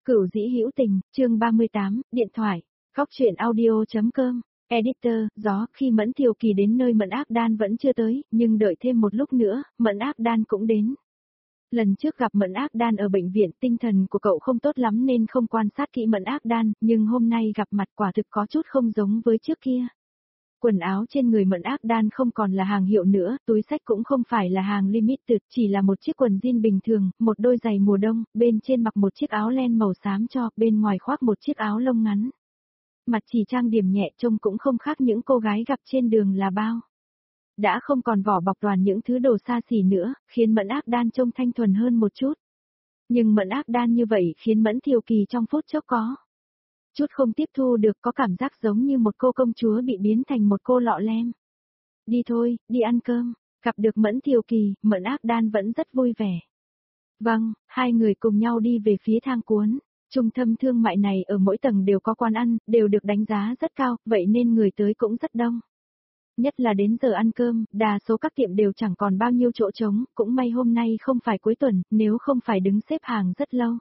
Cửu dĩ hữu tình, chương 38, điện thoại, góc truyện audio.com, editor, gió, khi Mẫn Thiều Kỳ đến nơi Mẫn Ác Đan vẫn chưa tới, nhưng đợi thêm một lúc nữa, Mẫn Ác Đan cũng đến. Lần trước gặp Mẫn Ác Đan ở bệnh viện, tinh thần của cậu không tốt lắm nên không quan sát kỹ Mẫn Ác Đan, nhưng hôm nay gặp mặt quả thực có chút không giống với trước kia. Quần áo trên người Mẫn Ác Đan không còn là hàng hiệu nữa, túi xách cũng không phải là hàng limited, chỉ là một chiếc quần jean bình thường, một đôi giày mùa đông, bên trên mặc một chiếc áo len màu xám cho, bên ngoài khoác một chiếc áo lông ngắn. Mặt chỉ trang điểm nhẹ trông cũng không khác những cô gái gặp trên đường là bao. Đã không còn vỏ bọc toàn những thứ đồ xa xỉ nữa, khiến Mẫn Ác Đan trông thanh thuần hơn một chút. Nhưng Mẫn Ác Đan như vậy khiến Mẫn Thiều Kỳ trong phút chốc có chút không tiếp thu được, có cảm giác giống như một cô công chúa bị biến thành một cô lọ lem. Đi thôi, đi ăn cơm. Gặp được Mẫn Thiều Kỳ, Mẫn Ác Đan vẫn rất vui vẻ. Vâng, hai người cùng nhau đi về phía thang cuốn. Trung tâm thương mại này ở mỗi tầng đều có quán ăn, đều được đánh giá rất cao, vậy nên người tới cũng rất đông. Nhất là đến giờ ăn cơm, đa số các tiệm đều chẳng còn bao nhiêu chỗ trống, cũng may hôm nay không phải cuối tuần, nếu không phải đứng xếp hàng rất lâu.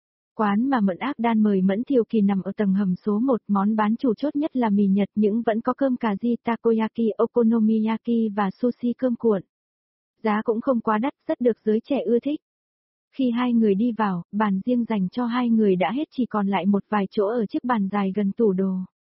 Quán mà Mẫn Ác Đan mời Mẫn Thiều Kỳ nằm ở tầng hầm số 1, món bán chủ chốt nhất là mì Nhật, nhưng vẫn có cơm cà ri, takoyaki, okonomiyaki và sushi cơm cuộn. Giá cũng không quá đắt, rất được giới trẻ ưa thích. Khi hai người đi vào, bàn riêng dành cho hai người đã hết, chỉ còn lại một vài chỗ ở chiếc bàn dài gần tủ đồ.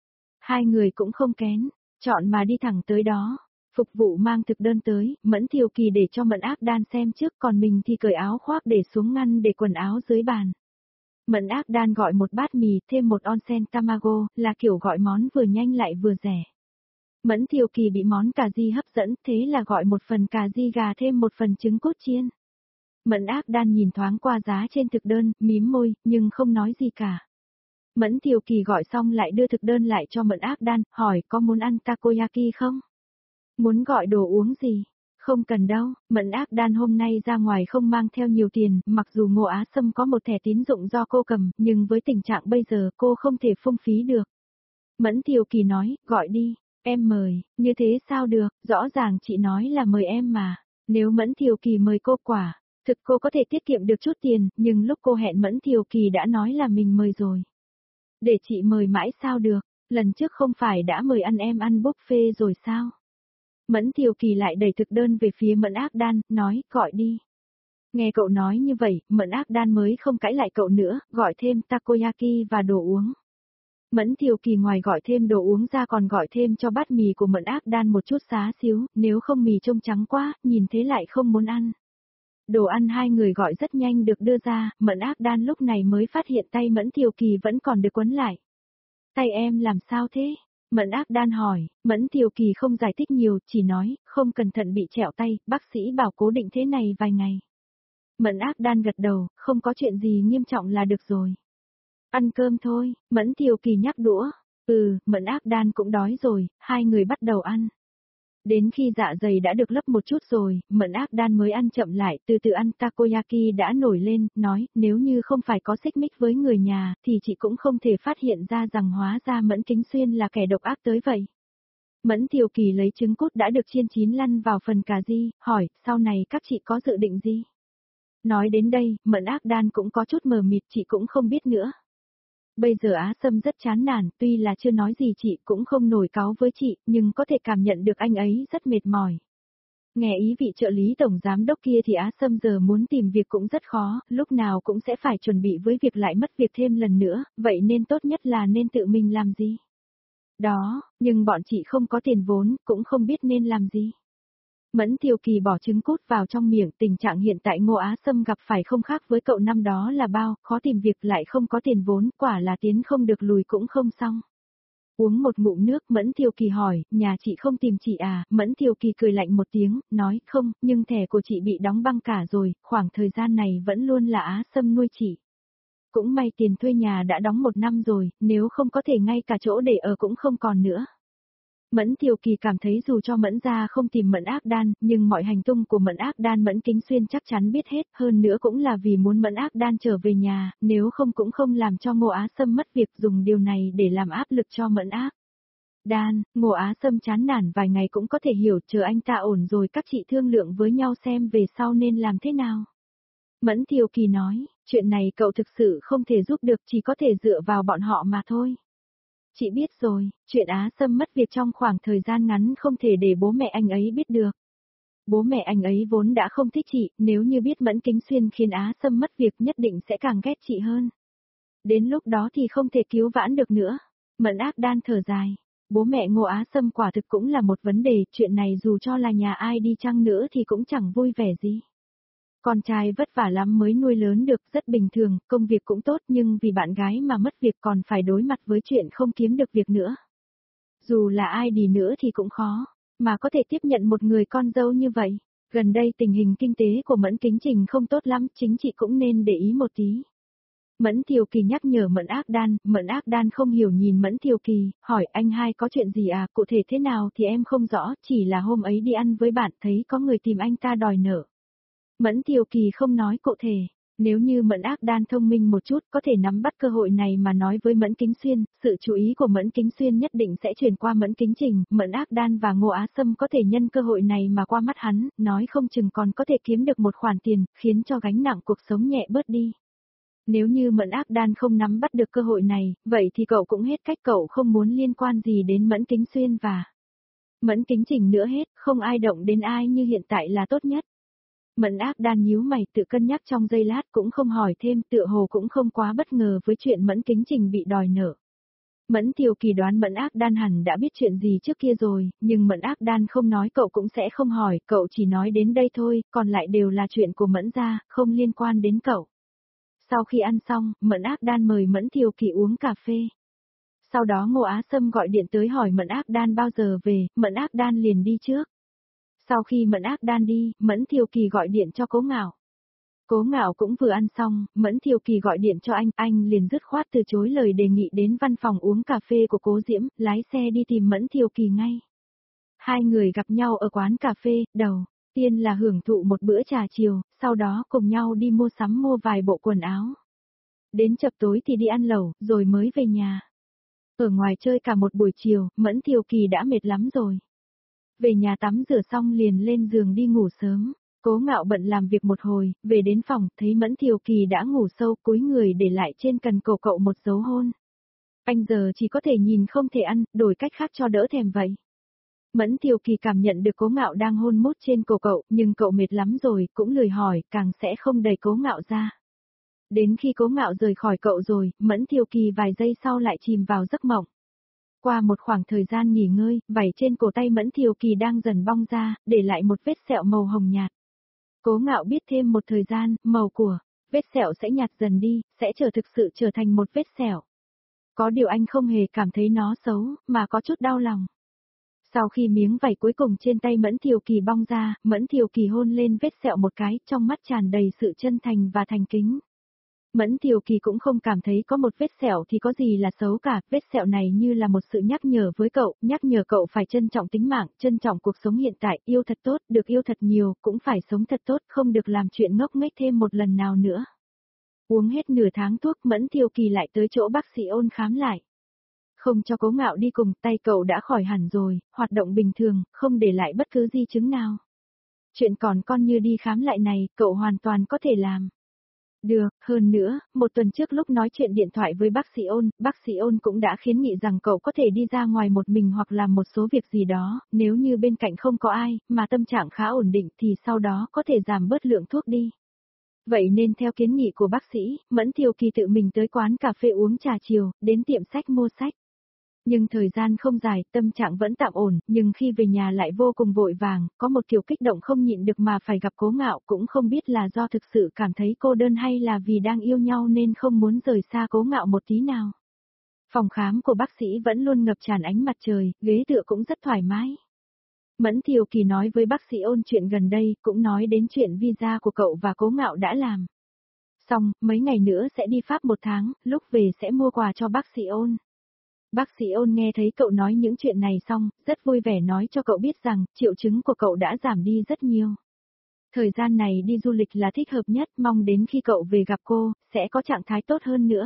Hai người cũng không kén, chọn mà đi thẳng tới đó. Phục vụ mang thực đơn tới, Mẫn Thiều Kỳ để cho Mẫn Ác Đan xem trước, còn mình thì cởi áo khoác để xuống ngăn để quần áo dưới bàn. Mẫn Ác Đan gọi một bát mì, thêm một onsen tamago, là kiểu gọi món vừa nhanh lại vừa rẻ. Mẫn Thiều Kỳ bị món cà ri hấp dẫn, thế là gọi một phần cà ri gà thêm một phần trứng cốt chiên. Mẫn Ác Đan nhìn thoáng qua giá trên thực đơn, mím môi, nhưng không nói gì cả. Mẫn Thiều Kỳ gọi xong lại đưa thực đơn lại cho Mẫn Ác Đan, hỏi có muốn ăn takoyaki không? Muốn gọi đồ uống gì? Không cần đâu, Mẫn Ác Đan hôm nay ra ngoài không mang theo nhiều tiền, mặc dù Ngô Á Sâm có một thẻ tín dụng do cô cầm, nhưng với tình trạng bây giờ cô không thể phung phí được. Mẫn Thiều Kỳ nói, gọi đi, em mời, như thế sao được, rõ ràng chị nói là mời em mà, nếu Mẫn Thiều Kỳ mời cô quả, thực cô có thể tiết kiệm được chút tiền, nhưng lúc cô hẹn Mẫn Thiều Kỳ đã nói là mình mời rồi. Để chị mời mãi sao được, lần trước không phải đã mời em ăn buffet rồi sao? Mẫn Thiều Kỳ lại đẩy thực đơn về phía Mẫn Ác Đan, nói, gọi đi. Nghe cậu nói như vậy, Mẫn Ác Đan mới không cãi lại cậu nữa, gọi thêm takoyaki và đồ uống. Mẫn Thiều Kỳ ngoài gọi thêm đồ uống ra còn gọi thêm cho bát mì của Mẫn Ác Đan một chút xá xíu, nếu không mì trông trắng quá, nhìn thế lại không muốn ăn. Đồ ăn hai người gọi rất nhanh được đưa ra, Mẫn Ác Đan lúc này mới phát hiện tay Mẫn Thiều Kỳ vẫn còn được quấn lại. Tay em làm sao thế? Mẫn Ác Đan hỏi, Mẫn Thiều Kỳ không giải thích nhiều, chỉ nói, không cẩn thận bị trẹo tay, bác sĩ bảo cố định thế này vài ngày. Mẫn Ác Đan gật đầu, không có chuyện gì nghiêm trọng là được rồi. Ăn cơm thôi, Mẫn Thiều Kỳ nhắc đũa. Mẫn Ác Đan cũng đói rồi, hai người bắt đầu ăn. Đến khi dạ dày đã được lấp một chút rồi, Mẫn Ác Đan mới ăn chậm lại, từ từ ăn. Takoyaki đã nổi lên, nói, nếu như không phải có xích mích với người nhà, thì chị cũng không thể phát hiện ra rằng hóa ra Mẫn Kính Xuyên là kẻ độc ác tới vậy. Mẫn Thiều Kỳ lấy trứng cút đã được chiên chín lăn vào phần cà ri, hỏi, sau này các chị có dự định gì? Nói đến đây, Mẫn Ác Đan cũng có chút mờ mịt, chị cũng không biết nữa. Bây giờ Á Sâm rất chán nản, tuy là chưa nói gì chị cũng không nổi cáu với chị, nhưng có thể cảm nhận được anh ấy rất mệt mỏi. Nghe ý vị trợ lý tổng giám đốc kia thì Á Sâm giờ muốn tìm việc cũng rất khó, lúc nào cũng sẽ phải chuẩn bị với việc lại mất việc thêm lần nữa, vậy nên tốt nhất là nên tự mình làm gì. Đó, nhưng bọn chị không có tiền vốn, cũng không biết nên làm gì. Mẫn Thiều Kỳ bỏ trứng cút vào trong miệng, tình trạng hiện tại Ngô Á Sâm gặp phải không khác với cậu năm đó là bao, khó tìm việc lại không có tiền vốn, quả là tiến không được lùi cũng không xong. Uống một ngụm nước, Mẫn Thiều Kỳ hỏi, nhà chị không tìm chị à? Mẫn Thiều Kỳ cười lạnh một tiếng, nói, không, nhưng thẻ của chị bị đóng băng cả rồi, khoảng thời gian này vẫn luôn là Á Sâm nuôi chị. Cũng may tiền thuê nhà đã đóng 1 năm rồi, nếu không có thể ngay cả chỗ để ở cũng không còn nữa. Mẫn Thiều Kỳ cảm thấy dù cho Mẫn gia không tìm Mẫn Ác Đan, nhưng mọi hành tung của Mẫn Ác Đan Mẫn Kính Xuyên chắc chắn biết hết, hơn nữa cũng là vì muốn Mẫn Ác Đan trở về nhà, nếu không cũng không làm cho Ngô Á Sâm mất việc, dùng điều này để làm áp lực cho Mẫn Ác Đan. Ngô Á Sâm chán nản vài ngày cũng có thể hiểu, chờ anh ta ổn rồi các chị thương lượng với nhau xem về sau nên làm thế nào. Mẫn Thiều Kỳ nói, Chuyện này cậu thực sự không thể giúp được, chỉ có thể dựa vào bọn họ mà thôi. Chị biết rồi, chuyện Á Sâm mất việc trong khoảng thời gian ngắn không thể để bố mẹ anh ấy biết được. Bố mẹ anh ấy vốn đã không thích chị, nếu như biết Mẫn Kính Xuyên khiến Á Sâm mất việc nhất định sẽ càng ghét chị hơn. Đến lúc đó thì không thể cứu vãn được nữa. Mẫn Ác Đan thở dài. Bố mẹ Ngô Á Sâm quả thực cũng là một vấn đề, chuyện này dù cho là nhà ai đi chăng nữa thì cũng chẳng vui vẻ gì. Con trai vất vả lắm mới nuôi lớn được, rất bình thường, công việc cũng tốt nhưng vì bạn gái mà mất việc còn phải đối mặt với chuyện không kiếm được việc nữa. Dù là ai đi nữa thì cũng khó, mà có thể tiếp nhận một người con dâu như vậy. Gần đây tình hình kinh tế của Mẫn Kính Trình không tốt lắm, chính chị cũng nên để ý một tí. Mẫn Thiều Kỳ nhắc nhở Mẫn Ác Đan không hiểu nhìn Mẫn Thiều Kỳ, hỏi anh hai có chuyện gì à, cụ thể thế nào thì em không rõ, chỉ là hôm ấy đi ăn với bạn thấy có người tìm anh ta đòi nợ. Mẫn Thiều Kỳ không nói cụ thể, nếu như Mẫn Ác Đan thông minh một chút có thể nắm bắt cơ hội này mà nói với Mẫn Kính Xuyên, sự chú ý của Mẫn Kính Xuyên nhất định sẽ chuyển qua Mẫn Kính Trình, Mẫn Ác Đan và Ngô Á Sâm có thể nhân cơ hội này mà qua mắt hắn, nói không chừng còn có thể kiếm được một khoản tiền, khiến cho gánh nặng cuộc sống nhẹ bớt đi. Nếu như Mẫn Ác Đan không nắm bắt được cơ hội này, vậy thì cậu cũng hết cách, cậu không muốn liên quan gì đến Mẫn Kính Xuyên và Mẫn Kính Trình nữa hết, không ai động đến ai như hiện tại là tốt nhất. Mẫn Ác Đan nhíu mày tự cân nhắc trong giây lát cũng không hỏi thêm, tựa hồ cũng không quá bất ngờ với chuyện Mẫn Kính Trình bị đòi nợ. Mẫn Thiều Kỳ đoán Mẫn Ác Đan hẳn đã biết chuyện gì trước kia rồi, nhưng Mẫn Ác Đan không nói cậu cũng sẽ không hỏi, cậu chỉ nói đến đây thôi, còn lại đều là chuyện của Mẫn gia, không liên quan đến cậu. Sau khi ăn xong, Mẫn Ác Đan mời Mẫn Thiều Kỳ uống cà phê. Sau đó Ngô Á Sâm gọi điện tới hỏi Mẫn Ác Đan bao giờ về, Mẫn Ác Đan liền đi trước. Sau khi Mẫn Ác Đan đi, Mẫn Thiều Kỳ gọi điện cho Cố Ngạo. Cố Ngạo cũng vừa ăn xong, Mẫn Thiều Kỳ gọi điện cho anh liền dứt khoát từ chối lời đề nghị đến văn phòng uống cà phê của Cố Diễm, lái xe đi tìm Mẫn Thiều Kỳ ngay. Hai người gặp nhau ở quán cà phê, đầu tiên là hưởng thụ một bữa trà chiều, sau đó cùng nhau đi mua sắm mua vài bộ quần áo. Đến chập tối thì đi ăn lẩu, rồi mới về nhà. Ở ngoài chơi cả một buổi chiều, Mẫn Thiều Kỳ đã mệt lắm rồi. Về nhà tắm rửa xong liền lên giường đi ngủ sớm. Cố Ngạo bận làm việc một hồi, về đến phòng, thấy Mẫn Thiều Kỳ đã ngủ sâu, cúi người để lại trên cần cổ cậu một dấu hôn. Anh giờ chỉ có thể nhìn không thể ăn, đổi cách khác cho đỡ thèm vậy. Mẫn Thiều Kỳ cảm nhận được Cố Ngạo đang hôn mút trên cổ cậu, nhưng cậu mệt lắm rồi, cũng lười hỏi, càng sẽ không đẩy Cố Ngạo ra. Đến khi Cố Ngạo rời khỏi cậu rồi, Mẫn Thiều Kỳ vài giây sau lại chìm vào giấc mộng. Qua một khoảng thời gian nghỉ ngơi, vảy trên cổ tay Mẫn Thiều Kỳ đang dần bong ra, để lại một vết sẹo màu hồng nhạt. Cố Ngạo biết thêm một thời gian, màu của vết sẹo sẽ nhạt dần đi, sẽ thực sự trở thành một vết sẹo. Có điều anh không hề cảm thấy nó xấu, mà có chút đau lòng. Sau khi miếng vảy cuối cùng trên tay Mẫn Thiều Kỳ bong ra, Mẫn Thiều Kỳ hôn lên vết sẹo một cái, trong mắt tràn đầy sự chân thành và thành kính. Mẫn Thiều Kỳ cũng không cảm thấy có một vết sẹo thì có gì là xấu cả, vết sẹo này như là một sự nhắc nhở với cậu, nhắc nhở cậu phải trân trọng tính mạng, trân trọng cuộc sống hiện tại, yêu thật tốt, được yêu thật nhiều, cũng phải sống thật tốt, không được làm chuyện ngốc nghếch thêm một lần nào nữa. Uống hết nửa tháng thuốc, Mẫn Thiều Kỳ lại tới chỗ bác sĩ Ôn khám lại. Không cho Cố Ngạo đi cùng, tay cậu đã khỏi hẳn rồi, hoạt động bình thường, không để lại bất cứ di chứng nào. Chuyện còn con như đi khám lại này, cậu hoàn toàn có thể làm. Được, hơn nữa, một tuần trước lúc nói chuyện điện thoại với bác sĩ Ôn cũng đã khuyến nghị rằng cậu có thể đi ra ngoài một mình hoặc làm một số việc gì đó, nếu như bên cạnh không có ai, mà tâm trạng khá ổn định thì sau đó có thể giảm bớt lượng thuốc đi. Vậy nên theo kiến nghị của bác sĩ, Mẫn Thiều Kỳ tự mình tới quán cà phê uống trà chiều, đến tiệm sách mua sách. Nhưng thời gian không dài, tâm trạng vẫn tạm ổn, nhưng khi về nhà lại vô cùng vội vàng, có một kiểu kích động không nhịn được mà phải gặp Cố Ngạo, cũng không biết là do thực sự cảm thấy cô đơn hay là vì đang yêu nhau nên không muốn rời xa Cố Ngạo một tí nào. Phòng khám của bác sĩ vẫn luôn ngập tràn ánh mặt trời, ghế tựa cũng rất thoải mái. Mẫn Thiều Kỳ nói với bác sĩ Ôn chuyện gần đây, cũng nói đến chuyện visa của cậu và Cố Ngạo đã làm. Xong, mấy ngày nữa sẽ đi Pháp một tháng, lúc về sẽ mua quà cho bác sĩ Ôn. Bác sĩ Ôn nghe thấy cậu nói những chuyện này xong, rất vui vẻ nói cho cậu biết rằng, triệu chứng của cậu đã giảm đi rất nhiều. Thời gian này đi du lịch là thích hợp nhất, mong đến khi cậu về gặp cô, sẽ có trạng thái tốt hơn nữa.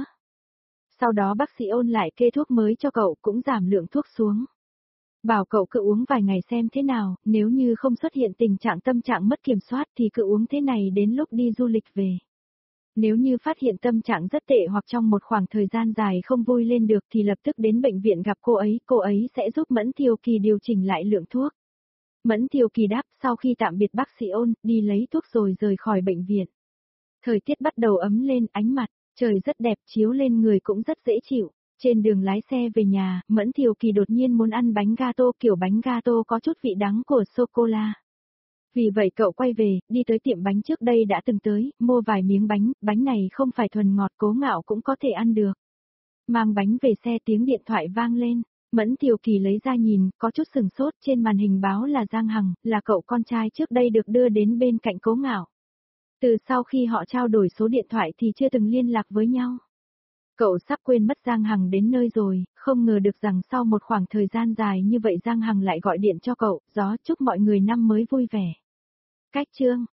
Sau đó bác sĩ Ôn lại kê thuốc mới cho cậu, cũng giảm lượng thuốc xuống. Bảo cậu cứ uống vài ngày xem thế nào, nếu như không xuất hiện tình trạng tâm trạng mất kiểm soát thì cứ uống thế này đến lúc đi du lịch về. Nếu như phát hiện tâm trạng rất tệ hoặc trong một khoảng thời gian dài không vui lên được thì lập tức đến bệnh viện gặp cô ấy sẽ giúp Mẫn Thiều Kỳ điều chỉnh lại lượng thuốc. Mẫn Thiều Kỳ đáp sau khi tạm biệt bác sĩ Ôn, đi lấy thuốc rồi rời khỏi bệnh viện. Thời tiết bắt đầu ấm lên, ánh mặt trời rất đẹp, chiếu lên người cũng rất dễ chịu. Trên đường lái xe về nhà, Mẫn Thiều Kỳ đột nhiên muốn ăn bánh gato, kiểu bánh gato có chút vị đắng của sô-cô-la. Vì vậy cậu quay về, đi tới tiệm bánh trước đây đã từng tới, mua vài miếng bánh này không phải thuần ngọt, Cố Ngạo cũng có thể ăn được. Mang bánh về xe, tiếng điện thoại vang lên, Mẫn Thiều Kỳ lấy ra nhìn, có chút sừng sốt, trên màn hình báo là Giang Hằng, là cậu con trai trước đây được đưa đến bên cạnh Cố Ngạo. Từ sau khi họ trao đổi số điện thoại thì chưa từng liên lạc với nhau. Cậu sắp quên mất Giang Hằng đến nơi rồi, không ngờ được rằng sau một khoảng thời gian dài như vậy Giang Hằng lại gọi điện cho cậu, gió chúc mọi người năm mới vui vẻ. Cách chương